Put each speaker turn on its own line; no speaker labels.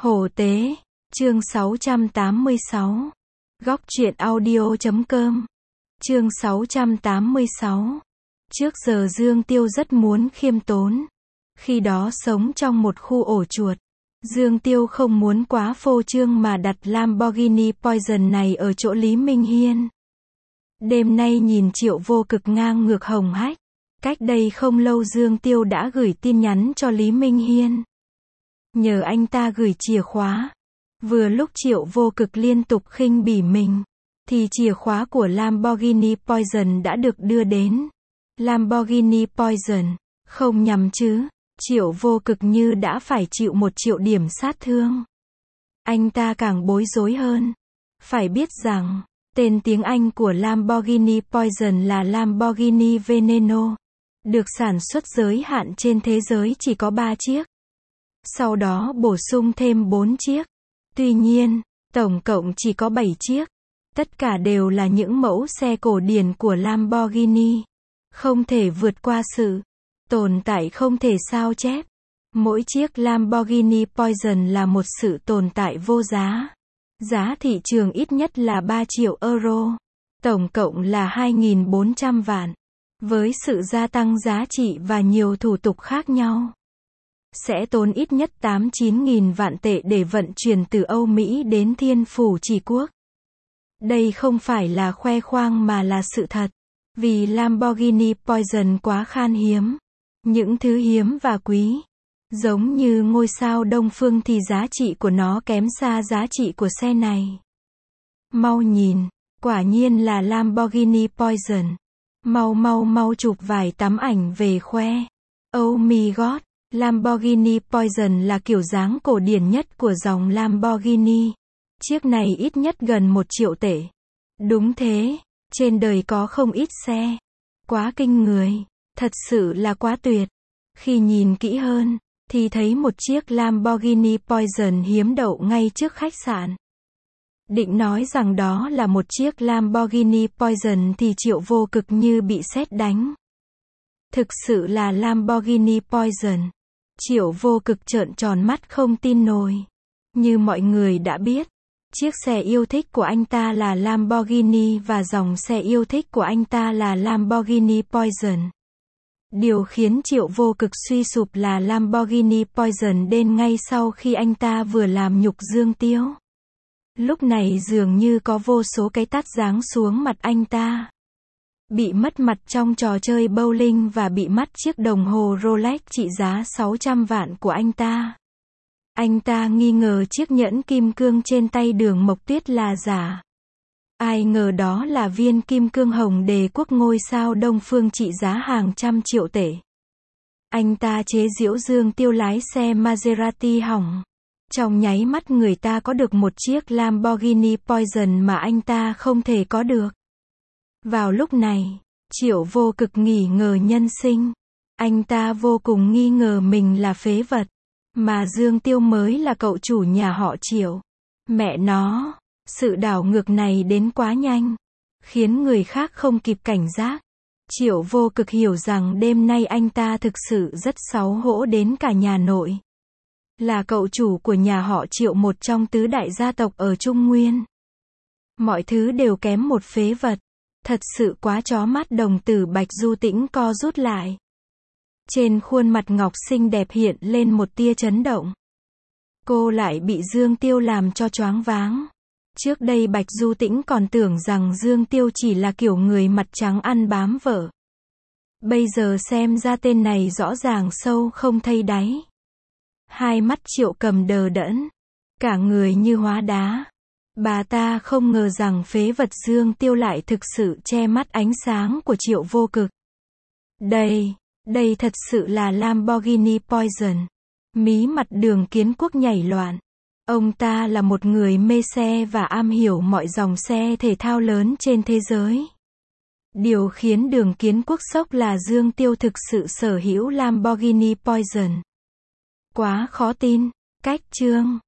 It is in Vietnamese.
Hồ Tế, chương 686. Góc truyện audio.com. Chương 686. Trước giờ Dương Tiêu rất muốn khiêm tốn. Khi đó sống trong một khu ổ chuột. Dương Tiêu không muốn quá phô trương mà đặt Lamborghini Poison này ở chỗ Lý Minh Hiên. Đêm nay nhìn Triệu Vô Cực ngang ngược hồng hách. Cách đây không lâu Dương Tiêu đã gửi tin nhắn cho Lý Minh Hiên. Nhờ anh ta gửi chìa khóa. Vừa lúc Triệu Vô Cực liên tục khinh bỉ mình, thì chìa khóa của Lamborghini Poison đã được đưa đến. Lamborghini Poison, không nhầm chứ? Triệu Vô Cực như đã phải chịu 1 triệu điểm sát thương. Anh ta càng bối rối hơn. Phải biết rằng, tên tiếng Anh của Lamborghini Poison là Lamborghini Veneno. Được sản xuất giới hạn trên thế giới chỉ có 3 chiếc. Sau đó bổ sung thêm 4 chiếc. Tuy nhiên, tổng cộng chỉ có 7 chiếc. Tất cả đều là những mẫu xe cổ điển của Lamborghini. Không thể vượt qua sự tồn tại không thể sao chép. Mỗi chiếc Lamborghini Poison là một sự tồn tại vô giá. Giá thị trường ít nhất là 3 triệu euro. Tổng cộng là 2.400 vạn. Với sự gia tăng giá trị và nhiều thủ tục khác nhau, sẽ tốn ít nhất 8-9 nghìn vạn tệ để vận chuyển từ Âu Mỹ đến Thiên Phủ Chỉ Quốc. Đây không phải là khoe khoang mà là sự thật. Vì Lamborghini Poison quá khan hiếm. Những thứ hiếm và quý, giống như ngôi sao Đông Phương thì giá trị của nó kém xa giá trị của xe này. Mau nhìn, quả nhiên là Lamborghini Poison. Mau chụp vài tấm ảnh về khoe. Oh my god, Lamborghini Poison là kiểu dáng cổ điển nhất của dòng Lamborghini. Chiếc này ít nhất gần 1 triệu tệ. Đúng thế, trên đời có không ít xe. Quá kinh người, thật sự là quá tuyệt. Khi nhìn kỹ hơn, thì thấy một chiếc Lamborghini Poison hiếm đậu ngay trước khách sạn. Định nói rằng đó là một chiếc Lamborghini Poison thì Triệu Vô Cực như bị sét đánh. Thực sự là Lamborghini Poison. Triệu Vô Cực trợn tròn mắt không tin nổi. Như mọi người đã biết, chiếc xe yêu thích của anh ta là Lamborghini và dòng xe yêu thích của anh ta là Lamborghini Poison. Điều khiến Triệu Vô Cực suy sụp là Lamborghini Poison đến ngay sau khi anh ta vừa làm nhục Dương Tiêu. Lúc này dường như có vô số cái tát giáng xuống mặt anh ta. Bị mất mặt trong trò chơi bowling và bị mất chiếc đồng hồ Rolex trị giá 600 vạn của anh ta. Anh ta nghi ngờ chiếc nhẫn kim cương trên tay Đường Mộc Tuyết là giả. Ai ngờ đó là viên kim cương hồng đề quốc ngôi sao Đông Phương trị giá hàng trăm triệu tệ. Anh ta chế giễu Dương Tiêu lái xe Maserati hỏng. Trong nháy mắt người ta có được một chiếc Lamborghini Poison mà anh ta không thể có được. Vào lúc này, Triệu Vô Cực nghi ngờ nhân sinh. Anh ta vô cùng nghi ngờ mình là phế vật. Mà Dương Tiêu mới là cậu chủ nhà họ Triệu. Mẹ nó, sự đảo ngược này đến quá nhanh. Khiến người khác không kịp cảnh giác. Triệu Vô Cực hiểu rằng đêm nay anh ta thực sự rất xấu hổ đến cả nhà nội. Là cậu chủ của nhà họ Triệu, một trong tứ đại gia tộc ở Trung Nguyên. Mọi thứ đều kém một phế vật. Thật sự quá chó mắt. Đồng tử Bạch Du Tĩnh co rút lại. Trên khuôn mặt ngọc xinh đẹp hiện lên một tia chấn động. Cô lại bị Dương Tiêu làm cho choáng váng. Trước đây Bạch Du Tĩnh còn tưởng rằng Dương Tiêu chỉ là kiểu người mặt trắng ăn bám vợ. Bây giờ xem ra tên này rõ ràng sâu không thấy đáy. Hai mắt Triệu Cầm đờ đẫn. Cả người như hóa đá. Bà ta không ngờ rằng phế vật Dương Tiêu lại thực sự che mắt ánh sáng của Triệu Vô Cực. Đây thật sự là Lamborghini Poison. Mí mặt Đường Kiến Quốc nhảy loạn. Ông ta là một người mê xe và am hiểu mọi dòng xe thể thao lớn trên thế giới. Điều khiến Đường Kiến Quốc sốc là Dương Tiêu thực sự sở hữu Lamborghini Poison. Quá khó tin. Cách chương